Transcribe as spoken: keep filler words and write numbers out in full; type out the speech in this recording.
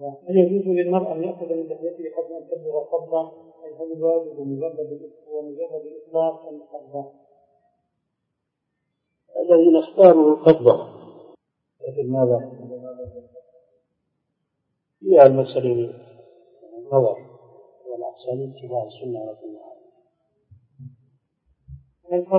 هل يجوز للمرء أن يأخذ من لحيته قبل أن تبلغ قبضا؟ أي هل الواجب مجرد ومجرد الإطلاق أم القبضة؟ الذين اختاروا القبضة، لكن ماذا؟ فيها المسألة نظر والأحسن اتباع السنة رضي الله عنه.